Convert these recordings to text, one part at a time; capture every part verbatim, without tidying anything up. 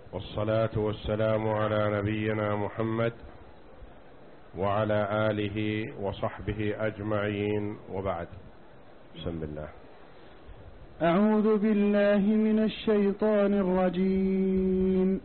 والصلاة والسلام على نبينا محمد وعلى آله وصحبه أجمعين، وبعد. بسم الله. أعوذ بالله من الشيطان الرجيم.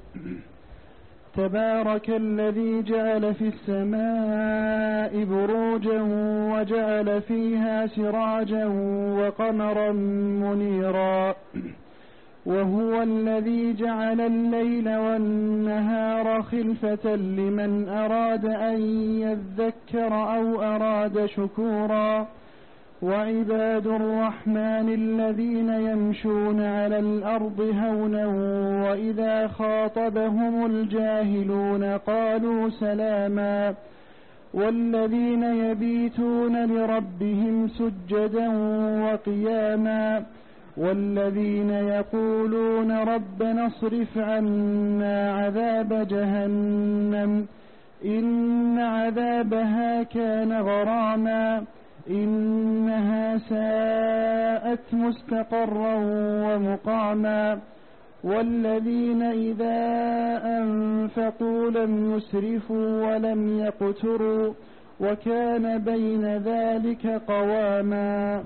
تبارك الذي جعل في السماء بروجا وجعل فيها سراجا وقمرا منيرا، وهو الذي جعل الليل والنهار خلفة لمن أراد أن يذكر أو أراد شكورا. وعباد الرحمن الذين يمشون على الأرض هونا وإذا خاطبهم الجاهلون قالوا سلاما، والذين يبيتون لربهم سجدا وقياما، والذين يقولون ربنا اصرف عنا عذاب جهنم إن عذابها كان غراما إنها ساءت مستقرا ومقاما، والذين إذا أنفقوا لم يسرفوا ولم يقتروا وكان بين ذلك قواما.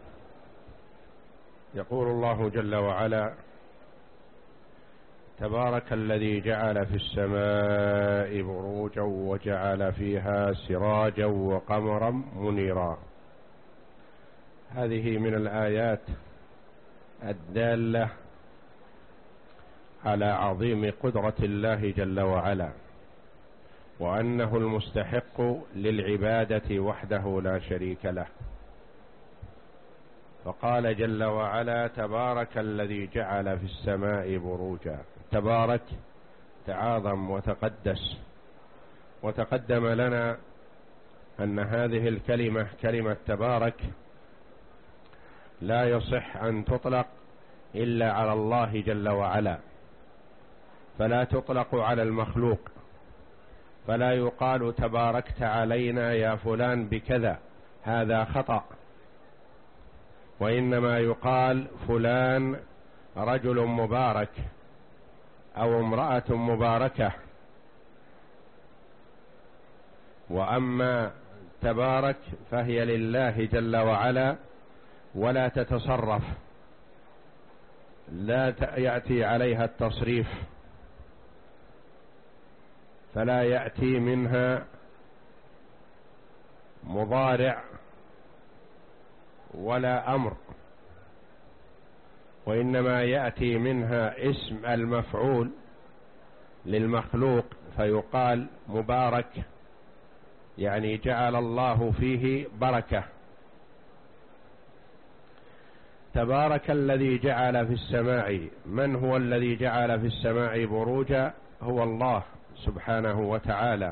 يقول الله جل وعلا: تبارك الذي جعل في السماء بروجا وجعل فيها سراجا وقمرا منيرا. هذه من الآيات الدالة على عظيم قدرة الله جل وعلا، وأنه المستحق للعبادة وحده لا شريك له. فقال جل وعلا: تبارك الذي جعل في السماء بروجا. تبارك تعاظم وتقدس، وتقدم لنا أن هذه الكلمة كلمة تبارك لا يصح أن تطلق إلا على الله جل وعلا، فلا تطلق على المخلوق، فلا يقال تباركت علينا يا فلان بكذا، هذا خطأ، وإنما يقال فلان رجل مبارك أو امرأة مباركة. وأما تبارك فهي لله جل وعلا ولا تتصرف، لا يأتي عليها التصريف، فلا يأتي منها مضارع ولا أمر، وإنما يأتي منها اسم المفعول للمخلوق فيقال مبارك، يعني جعل الله فيه بركة. تبارك الذي جعل في السماء. من هو الذي جعل في السماء بروجا؟ هو الله سبحانه وتعالى.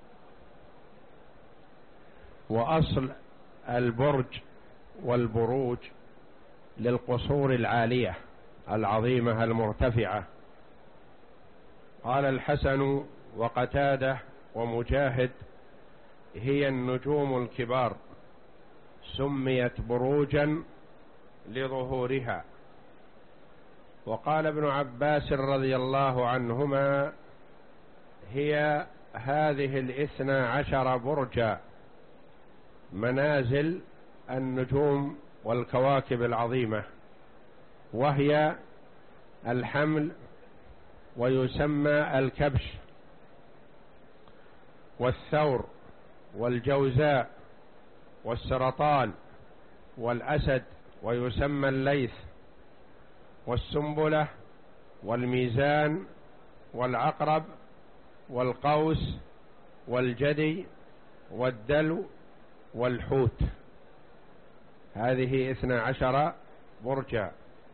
وأصل البرج والبروج للقصور العالية العظيمة المرتفعة. قال الحسن وقتادة ومجاهد: هي النجوم الكبار سميت بروجا لظهورها. وقال ابن عباس رضي الله عنهما: هي هذه الاثنى عشر برجا منازل النجوم والكواكب العظيمة، وهي الحمل، ويسمى الكبش، والثور، والجوزاء، والسرطان، والأسد، ويسمى الليث، والسنبلة، والميزان، والعقرب، والقوس، والجدي، والدلو، والحوت. هذه اثنى عشر برجا،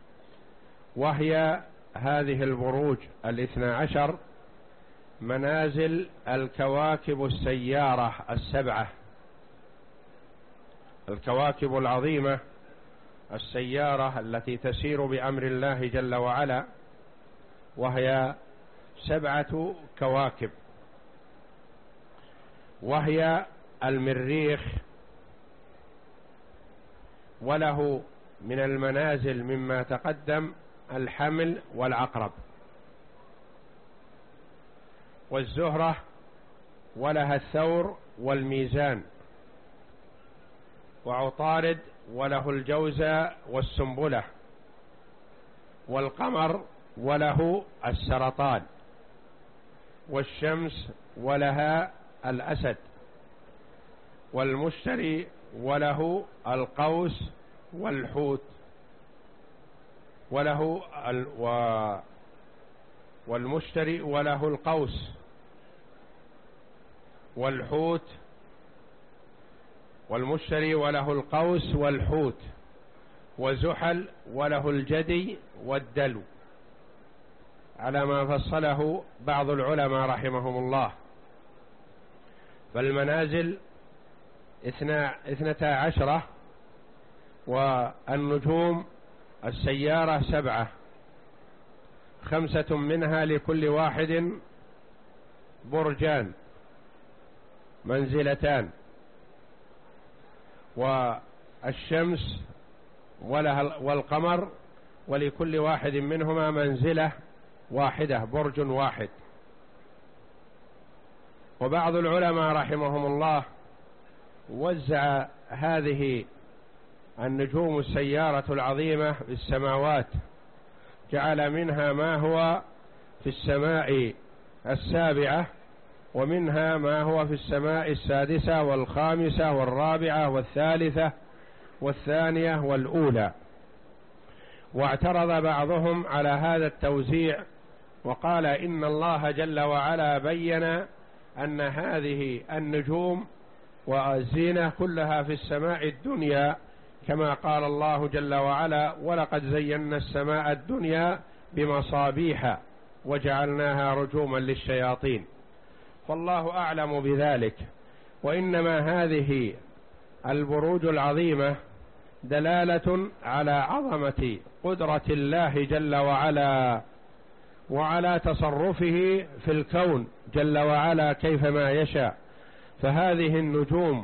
وهي هذه البروج الاثنى عشر منازل الكواكب السيارة السبعة، الكواكب العظيمة السيارة التي تسير بأمر الله جل وعلا، وهي سبعة كواكب، وهي المريخ، وله من المنازل مما تقدم الحمل والعقرب. والزهرة ولها الثور والميزان، وعطارد وله الجوزة والسنبلة، والقمر وله السرطان، والشمس ولها الأسد، والمشتري وله القوس والحوت وله ال... و... والمشتري وله القوس والحوت والمشتري وله القوس والحوت، وزحل وله الجدي والدلو، على ما فصله بعض العلماء رحمهم الله. فالمنازل اثنتا عشرة، والنجوم السيارة سبعة، خمسة منها لكل واحد برجان منزلتان، والشمس ولها والقمر ولكل واحد منهما منزلة واحدة برج واحد. وبعض العلماء رحمهم الله وزع هذه النجوم السيارة العظيمة في السماوات، جعل منها ما هو في السماء السابعة، ومنها ما هو في السماء السادسة والخامسة والرابعة والثالثة والثانية والأولى. واعترض بعضهم على هذا التوزيع وقال إن الله جل وعلا بين أن هذه النجوم والزينة كلها في السماء الدنيا، كما قال الله جل وعلا: ولقد زينا السماء الدنيا بمصابيح وجعلناها رجوما للشياطين. فالله أعلم بذلك. وإنما هذه البروج العظيمة دلالة على عظمة قدرة الله جل وعلا، وعلى تصرفه في الكون جل وعلا كيفما يشاء. فهذه النجوم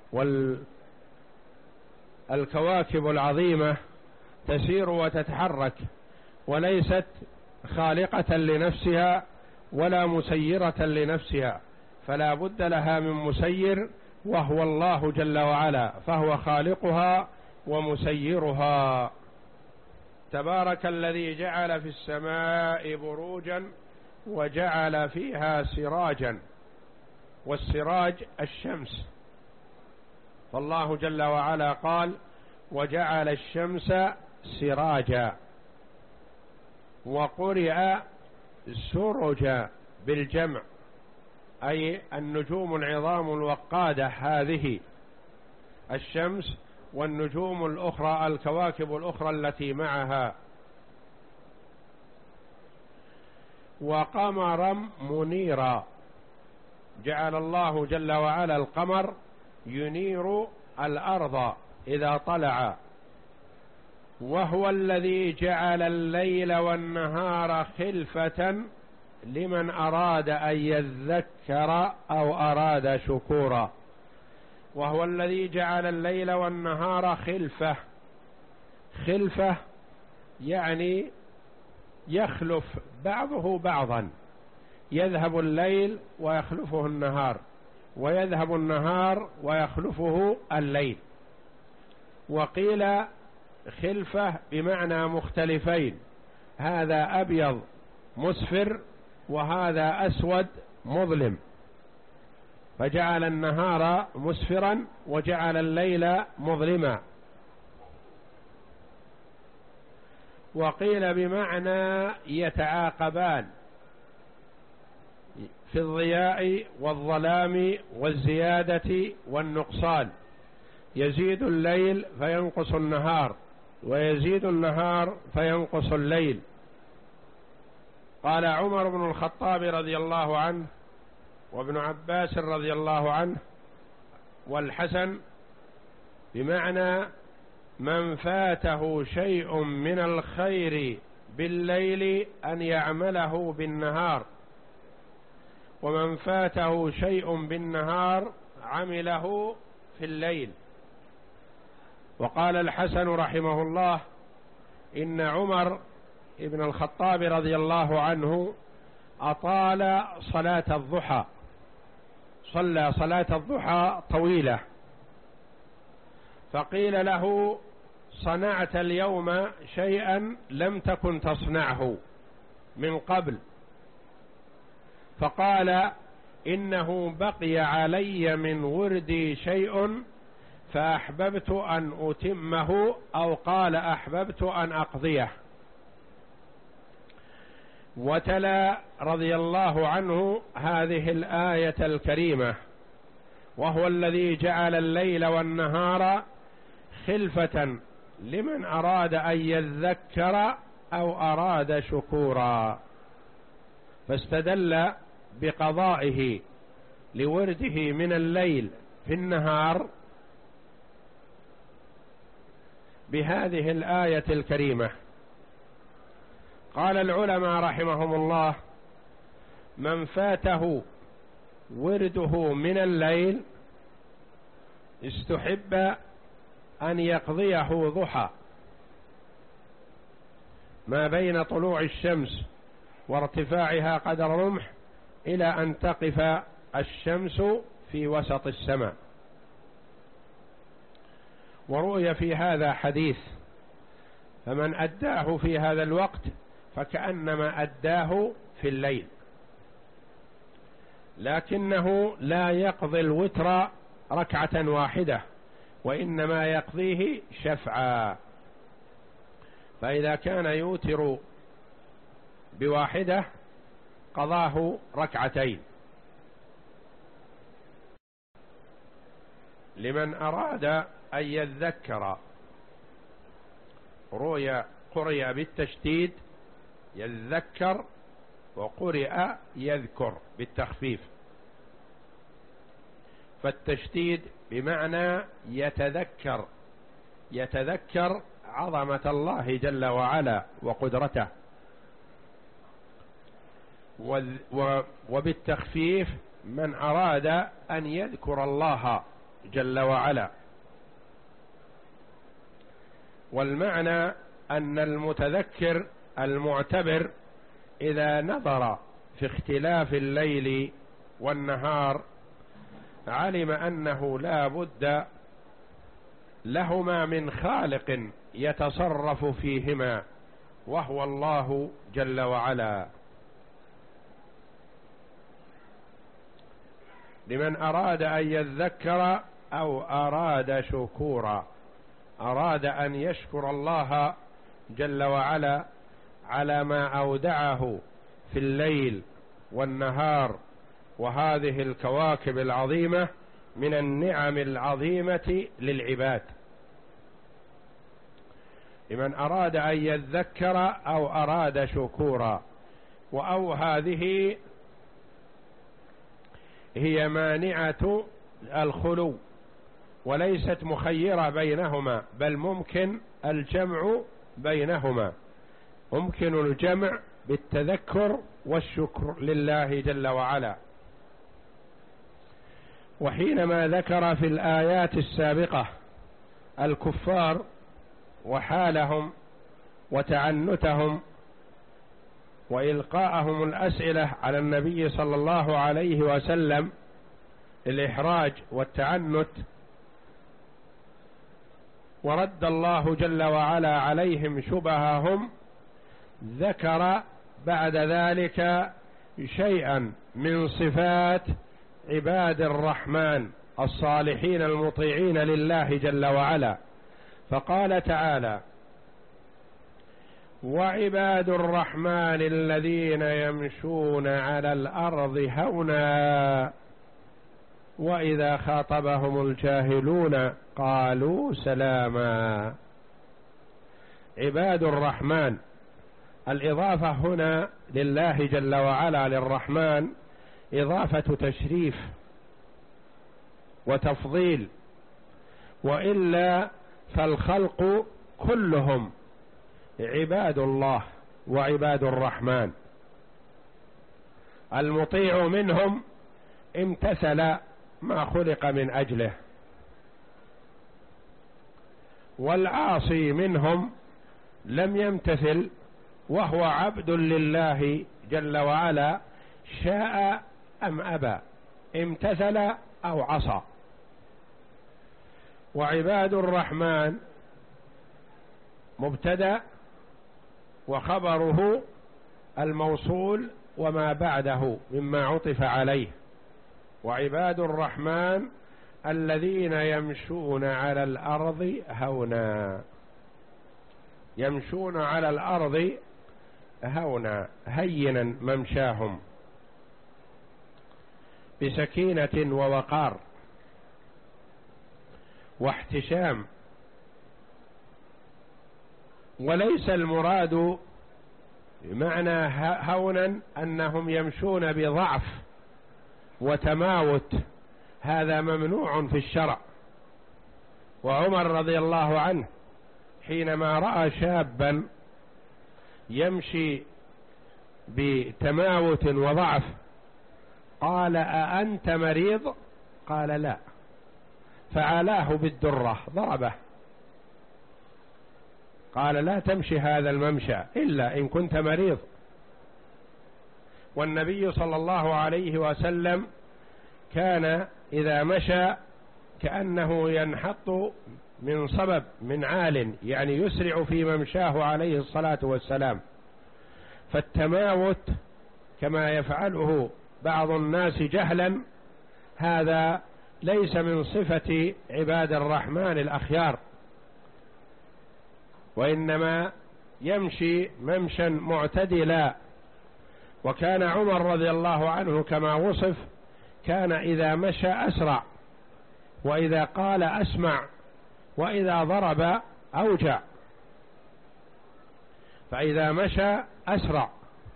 والكواكب العظيمة تسير وتتحرك، وليست خالقة لنفسها ولا مسيرة لنفسها، فلا بد لها من مسير، وهو الله جل وعلا، فهو خالقها ومسيرها. تبارك الذي جعل في السماء بروجا وجعل فيها سراجا، والسراج الشمس. فالله جل وعلا قال: وجعل الشمس سراجا، وقرئ سرجا بالجمع، أي النجوم العظام الوقادة هذه الشمس، والنجوم الأخرى الكواكب الأخرى التي معها. وقمرا منيرا، جعل الله جل وعلا القمر ينير الأرض إذا طلع. وهو الذي جعل الليل والنهار خلفة لمن أراد أن يذكر أو أراد شكورا. وهو الذي جعل الليل والنهار خلفة. خلفة يعني يخلف بعضه بعضا، يذهب الليل ويخلفه النهار، ويذهب النهار ويخلفه الليل. وقيل خلفة بمعنى مختلفين، هذا أبيض مسفر وهذا أسود مظلم، فجعل النهار مسفرا وجعل الليل مظلما. وقيل بمعنى يتعاقبان في الضياء والظلام والزيادة والنقصان، يزيد الليل فينقص النهار، ويزيد النهار فينقص الليل. قال عمر بن الخطاب رضي الله عنه، وابن عباس رضي الله عنه، والحسن، بمعنى من فاته شيء من الخير بالليل أن يعمله بالنهار، ومن فاته شيء بالنهار عمله في الليل. وقال الحسن رحمه الله: إن عمر ابن الخطاب رضي الله عنه أطال صلاة الضحى، صلى صلاة الضحى طويلة، فقيل له: صنعت اليوم شيئا لم تكن تصنعه من قبل، فقال: إنه بقي علي من وردي شيء فأحببت أن أتمه، أو قال: أحببت أن أقضيه. وتلا رضي الله عنه هذه الآية الكريمة: وهو الذي جعل الليل والنهار خلفة لمن أراد أن يذكر أو أراد شكورا، فاستدل بقضائه لورده من الليل في النهار بهذه الآية الكريمة. قال العلماء رحمهم الله: من فاته ورده من الليل استحب أن يقضيه ضحى، ما بين طلوع الشمس وارتفاعها قدر رمح إلى أن تقف الشمس في وسط السماء. ورؤي في هذا حديث: فمن أداه في هذا الوقت فكأنما أداه في الليل، لكنه لا يقضي الوتر ركعة واحدة، وإنما يقضيه شفعا. فإذا كان يوتر بواحدة قضاه ركعتين. لمن أراد أن يذكر، رؤيا قرئ بالتشديد يذكر، وقرئ يذكر بالتخفيف، فالتشديد بمعنى يتذكر، يتذكر عظمة الله جل وعلا وقدرته، وبالتخفيف من أراد أن يذكر الله جل وعلا. والمعنى أن المتذكر المعتبر إذا نظر في اختلاف الليل والنهار علم أنه لا بد لهما من خالق يتصرف فيهما، وهو الله جل وعلا. لمن أراد أن يذكر أو أراد شكورا، أراد أن يشكر الله جل وعلا على ما أودعه في الليل والنهار وهذه الكواكب العظيمة من النعم العظيمة للعباد. لمن أراد أن يذكر أو أراد شكورا. وأو هذه هي مانعة الخلو، وليست مخيرة بينهما، بل ممكن الجمع بينهما، ممكن الجمع بالتذكر والشكر لله جل وعلا. وحينما ذكر في الآيات السابقة الكفار وحالهم وتعنتهم وإلقاءهم الأسئلة على النبي صلى الله عليه وسلم الإحراج والتعنت، ورد الله جل وعلا عليهم شبههم، ذكر بعد ذلك شيئا من صفات عباد الرحمن الصالحين المطيعين لله جل وعلا، فقال تعالى: وعباد الرحمن الذين يمشون على الأرض هونا وإذا خاطبهم الجاهلون قالوا سلاما. عباد الرحمن، الإضافة هنا لله جل وعلا للرحمن إضافة تشريف وتفضيل، وإلا فالخلق كلهم عباد الله وعباد الرحمن. المطيع منهم امتثل ما خلق من أجله، والعاصي منهم لم يمتثل وهو عبد لله جل وعلا شاء أم أبى، امتثل أو عصى. وعباد الرحمن مبتدأ وخبره الموصول وما بعده مما عطف عليه. وعباد الرحمن الذين يمشون على الأرض هونا، يمشون على الأرض هونا هينا ممشاهم، بسكينة ووقار واحتشام. وليس المراد بمعنى هونا أنهم يمشون بضعف وتماوت، هذا ممنوع في الشرع. وعمر رضي الله عنه حينما رأى شابا يمشي بتماوت وضعف قال: أأنت مريض؟ قال: لا. فعلاه بالدرة ضربه، قال: لا تمشي هذا الممشى إلا إن كنت مريض. والنبي صلى الله عليه وسلم كان إذا مشى كأنه ينحط من صبب من عال، يعني يسرع في ممشاه عليه الصلاة والسلام. فالتماوت كما يفعله بعض الناس جهلا هذا ليس من صفة عباد الرحمن الأخيار، وإنما يمشي ممشا معتدلا. وكان عمر رضي الله عنه كما وصف كان إذا مشى أسرع، وإذا قال أسمع، وإذا ضرب أوجع. فإذا مشى أسرع.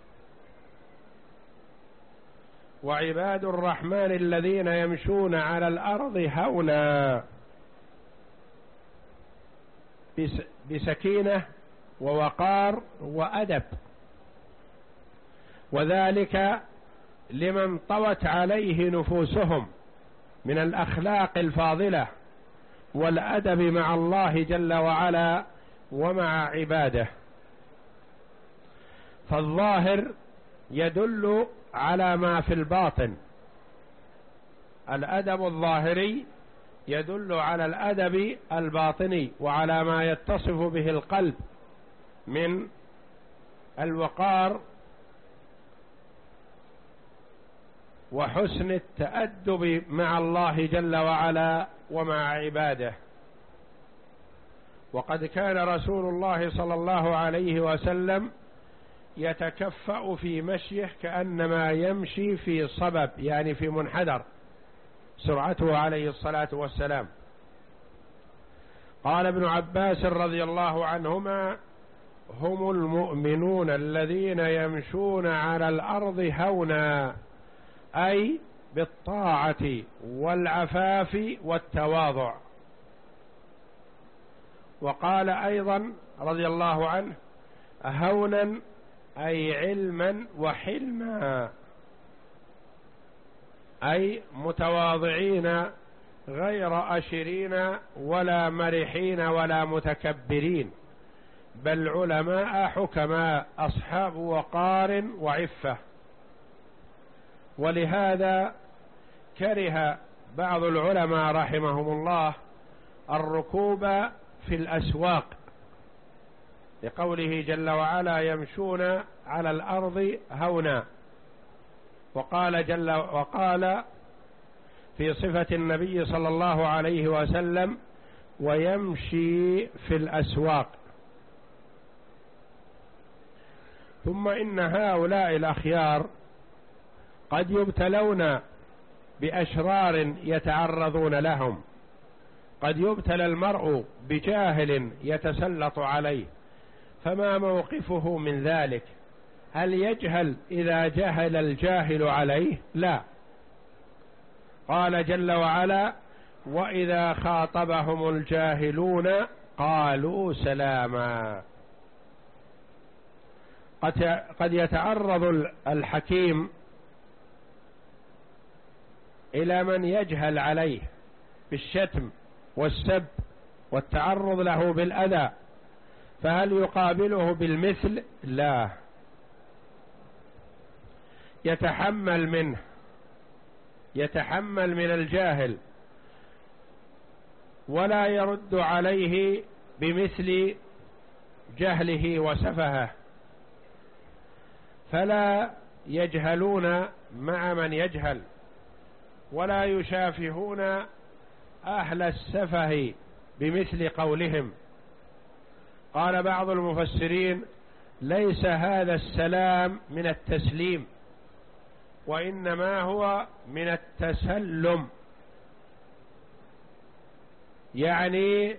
وعباد الرحمن الذين يمشون على الأرض هونا، بسكينة ووقار وأدب، وذلك لمن طوت عليه نفوسهم من الأخلاق الفاضلة والأدب مع الله جل وعلا ومع عباده. فالظاهر يدل على ما في الباطن، الأدب الظاهري يدل على الأدب الباطني وعلى ما يتصف به القلب من الوقار وحسن التأدب مع الله جل وعلا ومع عباده. وقد كان رسول الله صلى الله عليه وسلم يتكفأ في مشيه كأنما يمشي في صبب، يعني في منحدر، سرعته عليه الصلاة والسلام. قال ابن عباس رضي الله عنهما: هم المؤمنون الذين يمشون على الأرض هونا، أي بالطاعة والعفاف والتواضع. وقال أيضا رضي الله عنه: هونا أي علما وحلما، أي متواضعين غير أشرين ولا مرحين ولا متكبرين، بل علماء حكماء أصحاب وقار وعفة. ولهذا كره بعض العلماء رحمهم الله الركوب في الأسواق، لقوله جل وعلا: يمشون على الأرض هونا. وقال جل وقال في صفة النبي صلى الله عليه وسلم: ويمشي في الأسواق. ثم إن هؤلاء الأخيار قد يبتلون بأشرار يتعرضون لهم، قد يبتلى المرء بجاهل يتسلط عليه، فما موقفه من ذلك؟ هل يجهل إذا جهل الجاهل عليه؟ لا. قال جل وعلا: وإذا خاطبهم الجاهلون قالوا سلاما. قد يتعرض الحكيم إلى من يجهل عليه بالشتم والسب والتعرض له بالأذى، فهل يقابله بالمثل؟ لا. يتحمل منه، يتحمل من الجاهل ولا يرد عليه بمثل جهله وسفهه، فلا يجهلون مع من يجهل ولا يشافهون أهل السفه بمثل قولهم. قال بعض المفسرين: ليس هذا السلام من التسليم، وإنما هو من التسلم، يعني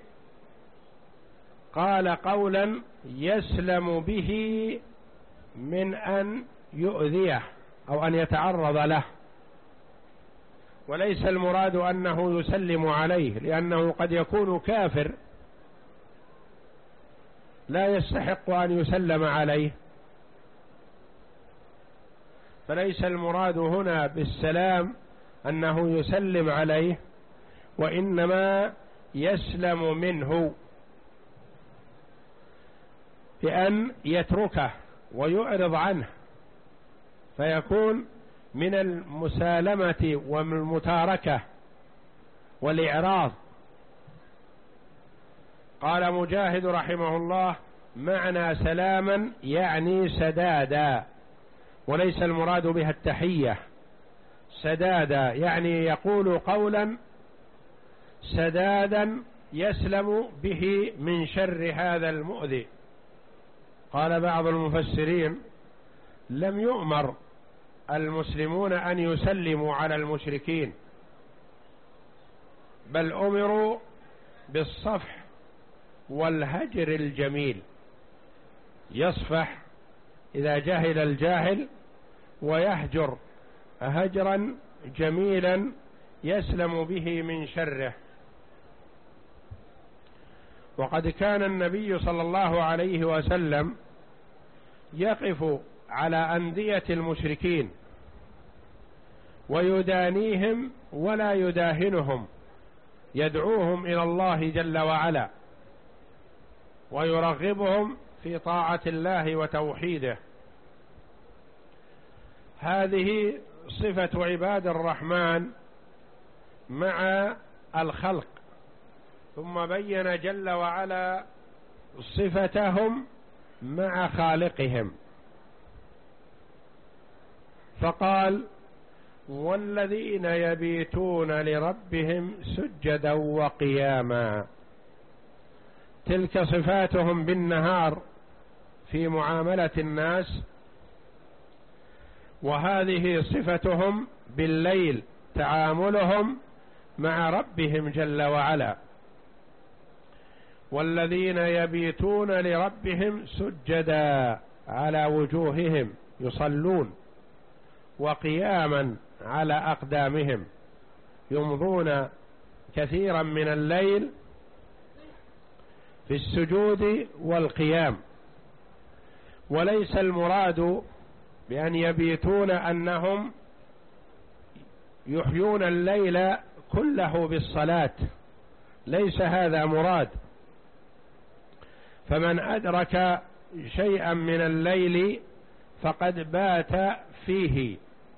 قال قولا يسلم به من أن يؤذيه أو أن يتعرض له، وليس المراد أنه يسلم عليه، لأنه قد يكون كافر لا يستحق أن يسلم عليه، فليس المراد هنا بالسلام أنه يسلم عليه، وإنما يسلم منه بأن يتركه ويعرض عنه، فيكون من المسالمة والمتاركة والإعراض. قال مجاهد رحمه الله: معنى سلاما يعني سدادا، وليس المراد بها التحية. سدادا يعني يقول قولا سدادا يسلم به من شر هذا المؤذي. قال بعض المفسرين: لم يؤمر المسلمون أن يسلموا على المشركين، بل أمروا بالصفح والهجر الجميل، يصفح إذا جهل الجاهل ويهجر هجرا جميلا يسلم به من شره. وقد كان النبي صلى الله عليه وسلم يقف على أندية المشركين ويدانيهم ولا يداهنهم، يدعوهم إلى الله جل وعلا ويرغبهم في طاعة الله وتوحيده. هذه صفة عباد الرحمن مع الخلق، ثم بين جل وعلا صفتهم مع خالقهم، فقال: والذين يبيتون لربهم سجدا وقياما. تلك صفاتهم بالنهار في معاملة الناس، وهذه صفتهم بالليل تعاملهم مع ربهم جل وعلا. والذين يبيتون لربهم سجدا على وجوههم يصلون، وقياما على أقدامهم يمضون كثيرا من الليل في السجود والقيام. وليس المراد بأن يبيتون أنهم يحيون الليل كله بالصلاة، ليس هذا مراد. فمن أدرك شيئا من الليل فقد بات فيه،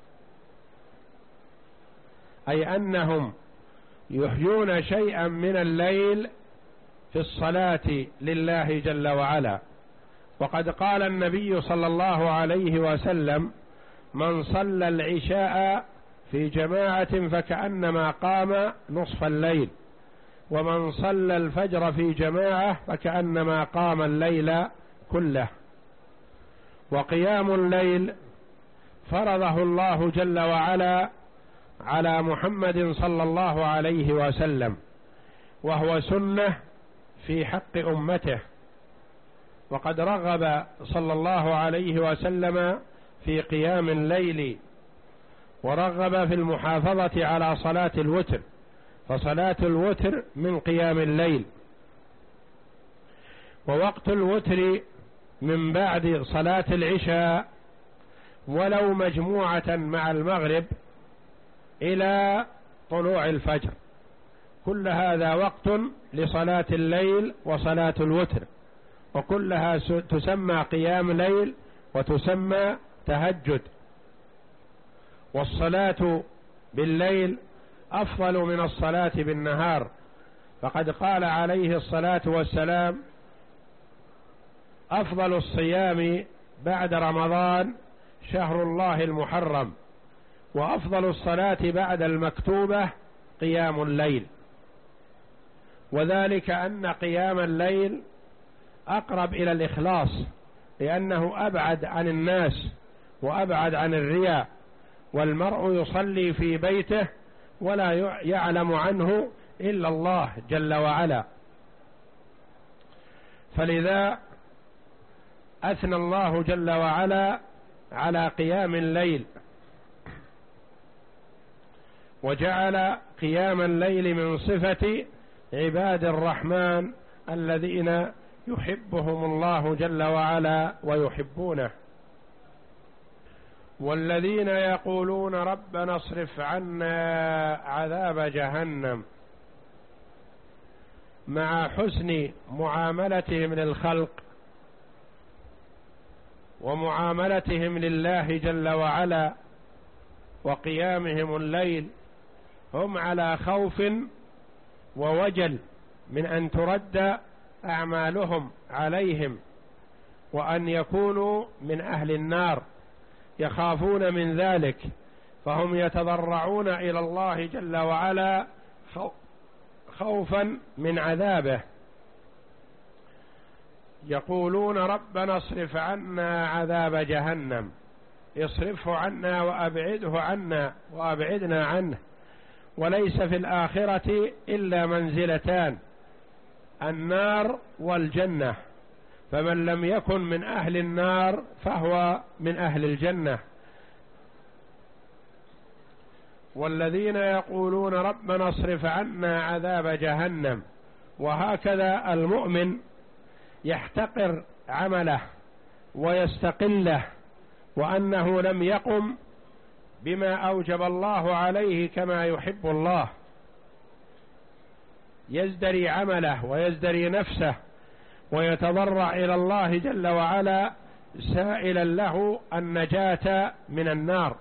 أي أنهم يحيون شيئا من الليل في الصلاة لله جل وعلا. وقد قال النبي صلى الله عليه وسلم: من صلى العشاء في جماعة فكأنما قام نصف الليل، ومن صلى الفجر في جماعة فكأنما قام الليل كله. وقيام الليل فرضه الله جل وعلا على محمد صلى الله عليه وسلم، وهو سنة في حق أمته. وقد رغب صلى الله عليه وسلم في قيام الليل، ورغب في المحافظة على صلاة الوتر، فصلاة الوتر من قيام الليل. ووقت الوتر من بعد صلاة العشاء ولو مجموعة مع المغرب إلى طلوع الفجر، كل هذا وقت لصلاة الليل وصلاة الوتر، وكلها تسمى قيام ليل وتسمى تهجد. والصلاة بالليل أفضل من الصلاة بالنهار، فقد قال عليه الصلاة والسلام: أفضل الصيام بعد رمضان شهر الله المحرم، وأفضل الصلاة بعد المكتوبة قيام الليل. وذلك أن قيام الليل أقرب إلى الإخلاص، لأنه أبعد عن الناس وأبعد عن الرياء، والمرء يصلي في بيته ولا يعلم عنه إلا الله جل وعلا. فلذا أثنى الله جل وعلا على قيام الليل، وجعل قيام الليل من صفة عباد الرحمن الذين يحبهم الله جل وعلا ويحبونه. والذين يقولون ربنا اصرف عنا عذاب جهنم، مع حسن معاملتهم للخلق ومعاملتهم لله جل وعلا وقيامهم الليل، هم على خوف ووجل من أن ترد أعمالهم عليهم وأن يكونوا من أهل النار، يخافون من ذلك، فهم يتضرعون إلى الله جل وعلا خوفا من عذابه. يقولون ربنا اصرف عنا عذاب جهنم، اصرفه عنا وأبعده عنا وأبعدنا عنه. وليس في الآخرة إلا منزلتان: النار والجنة، فمن لم يكن من أهل النار فهو من أهل الجنة. والذين يقولون ربنا اصرف عنا عذاب جهنم. وهكذا المؤمن يحتقر عمله ويستقله، وأنه لم يقم بما أوجب الله عليه كما يحب الله، يزدري عمله ويزدري نفسه ويتضرع إلى الله جل وعلا سائلا له النجاة من النار.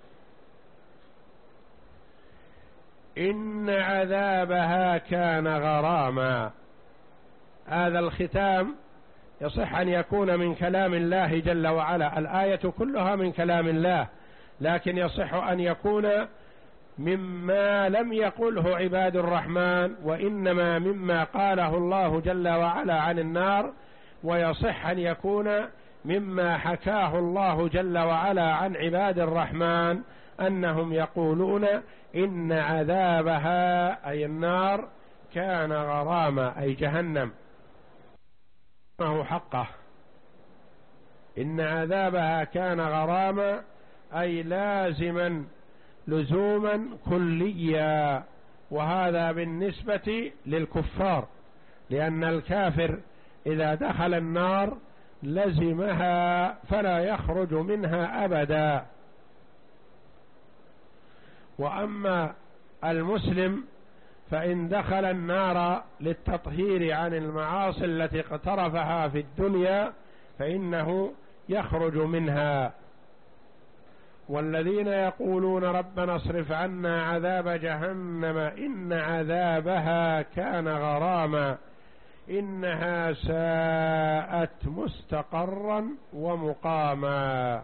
إن عذابها كان غراما. هذا الختام يصح أن يكون من كلام الله جل وعلا، الآية كلها من كلام الله، لكن يصح أن يكون مما لم يقله عباد الرحمن، وإنما مما قاله الله جل وعلا عن النار، ويصح أن يكون مما حكاه الله جل وعلا عن عباد الرحمن أنهم يقولون إن عذابها أي النار كان غراما أي جهنم ما هو حقه. إن عذابها كان غراما أي لازما لزوما كليا، وهذا بالنسبة للكفار، لأن الكافر إذا دخل النار لزمها فلا يخرج منها أبدا. وأما المسلم فإن دخل النار للتطهير عن المعاصي التي اقترفها في الدنيا فإنه يخرج منها. والذين يقولون ربنا اصرف عنا عذاب جهنم إن عذابها كان غراما إنها ساءت مستقرا ومقاما.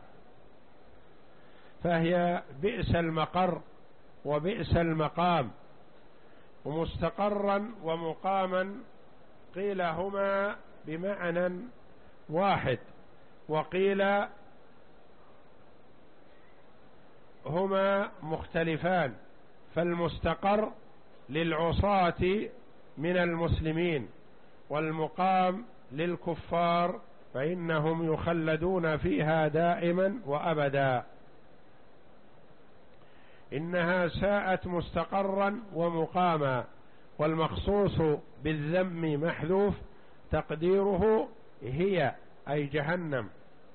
فهي بئس المقر وبئس المقام. ومستقرا ومقاما قيل هما بمعنى واحد، وقيل هما مختلفان. فالمستقر للعصاة من المسلمين، والمقام للكفار فإنهم يخلدون فيها دائما وأبدا. إنها ساءت مستقرا ومقاما، والمخصوص بالذم محذوف تقديره هي أي جهنم.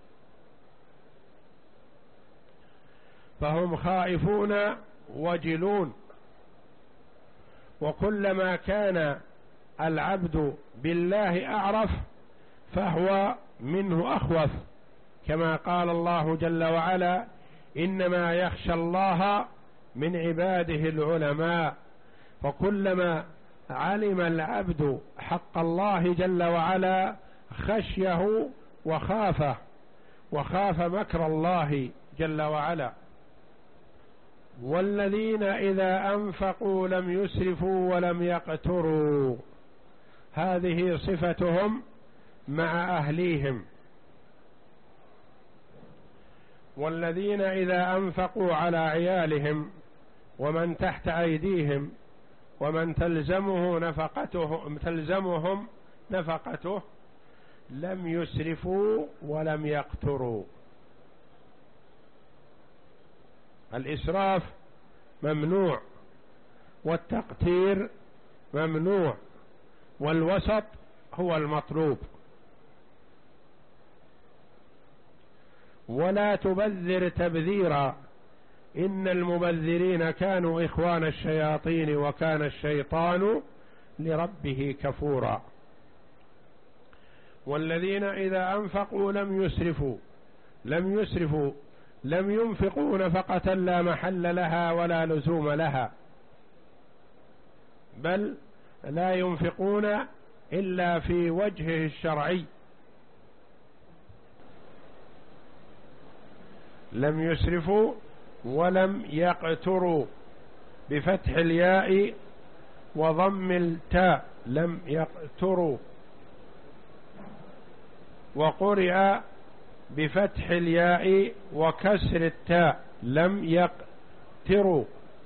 فهم خائفون وجلون، وكلما كان العبد بالله أعرف فهو منه أخوف، كما قال الله جل وعلا إنما يخشى الله من عباده العلماء، فكلما علم العبد حق الله جل وعلا خشيه وخافه، وخاف مكر الله جل وعلا. والذين إذا أنفقوا لم يسرفوا ولم يقتروا، هذه صفتهم مع أهليهم. والذين إذا أنفقوا على عيالهم ومن تحت أيديهم ومن تلزمه نفقته تلزمهم نفقته لم يسرفوا ولم يقتروا. الإسراف ممنوع، والتقتير ممنوع، والوسط هو المطلوب. ولا تبذر تبذيرا إن المبذرين كانوا إخوان الشياطين وكان الشيطان لربه كفورا. والذين إذا أنفقوا لم يسرفوا لم يسرفوا لم ينفقوا نفقة لا محل لها ولا لزوم لها، بل لا ينفقون إلا في وجهه الشرعي. لم يسرفوا ولم يقتروا بفتح الياء وضم التاء، لم يقتروا. وقرئ بفتح الياء وكسر التاء لم يقتروا.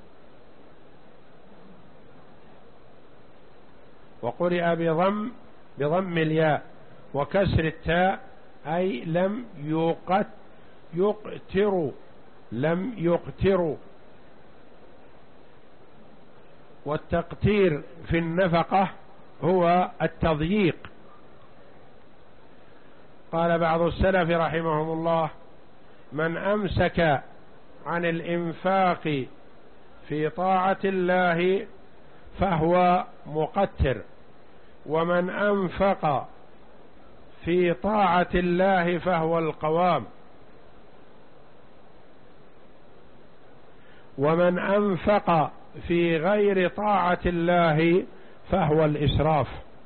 وقرئ بضم بضم الياء وكسر التاء أي لم يقت يقتروا لم يقتروا. والتقتير في النفقة هو التضييق. قال بعض السلف رحمهم الله: من أمسك عن الإنفاق في طاعة الله فهو مقتر، ومن أنفق في طاعة الله فهو القوام، ومن أنفق في غير طاعة الله فهو الإسراف.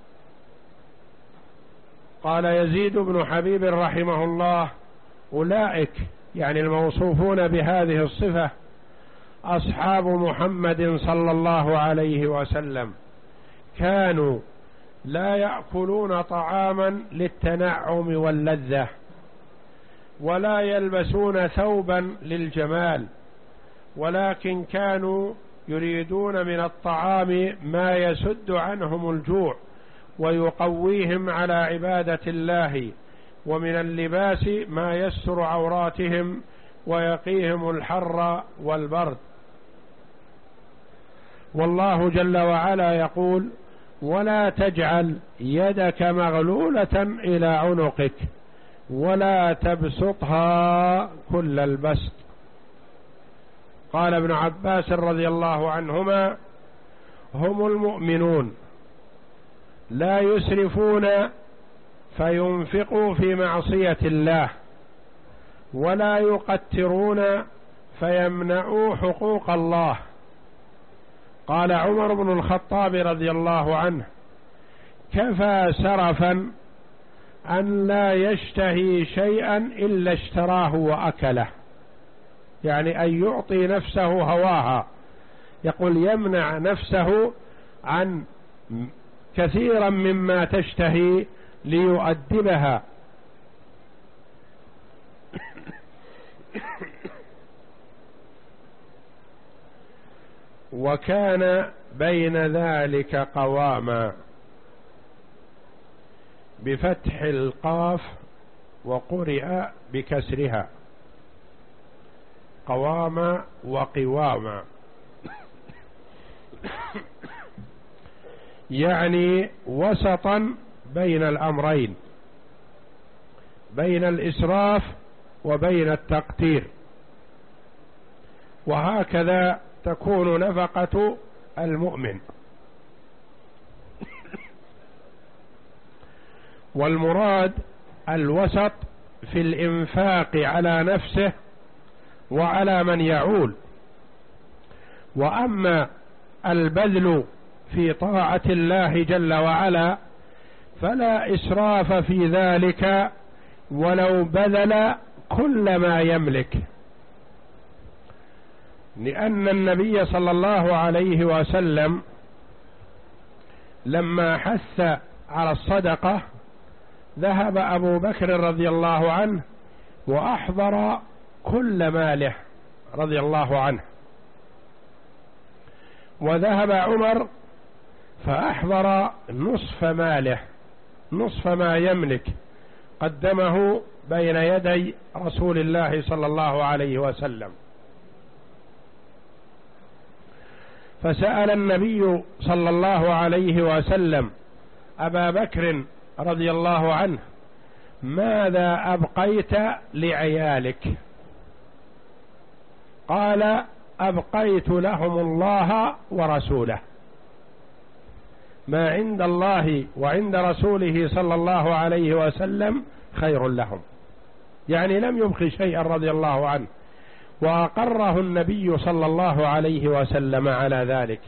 قال يزيد بن حبيب رحمه الله: أولئك يعني الموصوفون بهذه الصفة أصحاب محمد صلى الله عليه وسلم، كانوا لا يأكلون طعاما للتنعم واللذة، ولا يلبسون ثوبا للجمال، ولكن كانوا يريدون من الطعام ما يسد عنهم الجوع ويقويهم على عبادة الله، ومن اللباس ما يستر عوراتهم ويقيهم الحر والبرد. والله جل وعلا يقول: ولا تجعل يدك مغلولة إلى عنقك ولا تبسطها كل البسط. قال ابن عباس رضي الله عنهما: هم المؤمنون لا يسرفون فينفقوا في معصية الله، ولا يقترون فيمنعوا حقوق الله. قال عمر بن الخطاب رضي الله عنه: كفى سرفا أن لا يشتهي شيئا إلا اشتراه وأكله، يعني أن يعطي نفسه هواها، يقول يمنع نفسه عن كثيرا مما تشتهي ليؤدبها. وكان بين ذلك قواما بفتح القاف وقرئ بكسرها، قواما وقواما، يعني وسطا بين الأمرين، بين الإسراف وبين التقتير. وهكذا تكون نفقة المؤمن. والمراد الوسط في الإنفاق على نفسه وعلى من يعول. وأما البذل في طاعة الله جل وعلا فلا إسراف في ذلك ولو بذل كل ما يملك، لأن النبي صلى الله عليه وسلم لما حث على الصدقة ذهب أبو بكر رضي الله عنه وأحضر كل ماله رضي الله عنه، وذهب عمر فأحضر نصف ماله، نصف ما يملك، قدمه بين يدي رسول الله صلى الله عليه وسلم. فسأل النبي صلى الله عليه وسلم أبا بكر رضي الله عنه: ماذا أبقيت لعيالك؟ قال: أبقيت لهم الله ورسوله، ما عند الله وعند رسوله صلى الله عليه وسلم خير لهم، يعني لم يبقي شيئا رضي الله عنه، وأقره النبي صلى الله عليه وسلم على ذلك.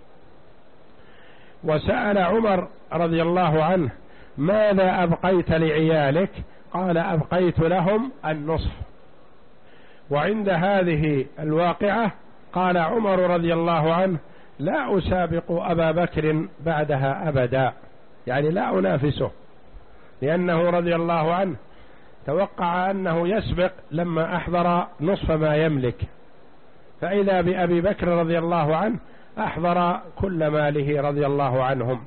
وسأل عمر رضي الله عنه: ماذا أبقيت لعيالك؟ قال: أبقيت لهم النصف. وعند هذه الواقعة قال عمر رضي الله عنه: لا أسابق أبا بكر بعدها أبدا، يعني لا أنافسه، لأنه رضي الله عنه توقع أنه يسبق لما أحضر نصف ما يملك، فإذا بأبي بكر رضي الله عنه أحضر كل ماله رضي الله عنهم.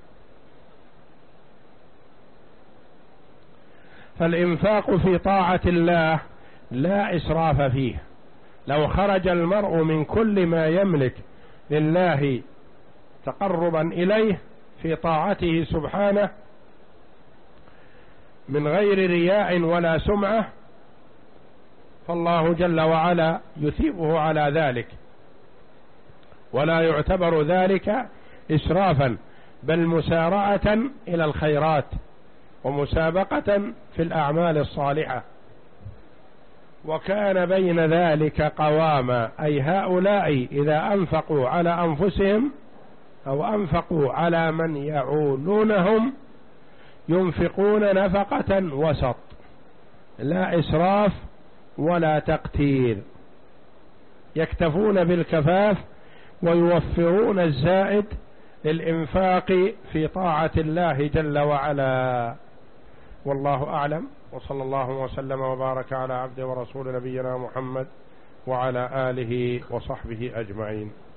فالإنفاق في طاعة الله لا إسراف فيه، لو خرج المرء من كل ما يملك لله تقربا إليه في طاعته سبحانه من غير رياء ولا سمعة، فالله جل وعلا يثيبه على ذلك، ولا يعتبر ذلك إسرافا، بل مسارعة إلى الخيرات ومسابقة في الأعمال الصالحة. وكان بين ذلك قواما، أي هؤلاء إذا أنفقوا على أنفسهم أو أنفقوا على من يعولونهم ينفقون نفقة وسط، لا إسراف ولا تقتير، يكتفون بالكفاف ويوفرون الزائد للإنفاق في طاعة الله جل وعلا. والله أعلم، وصلى الله وسلم وبارك على عبده ورسول نبينا محمد وعلى آله وصحبه أجمعين.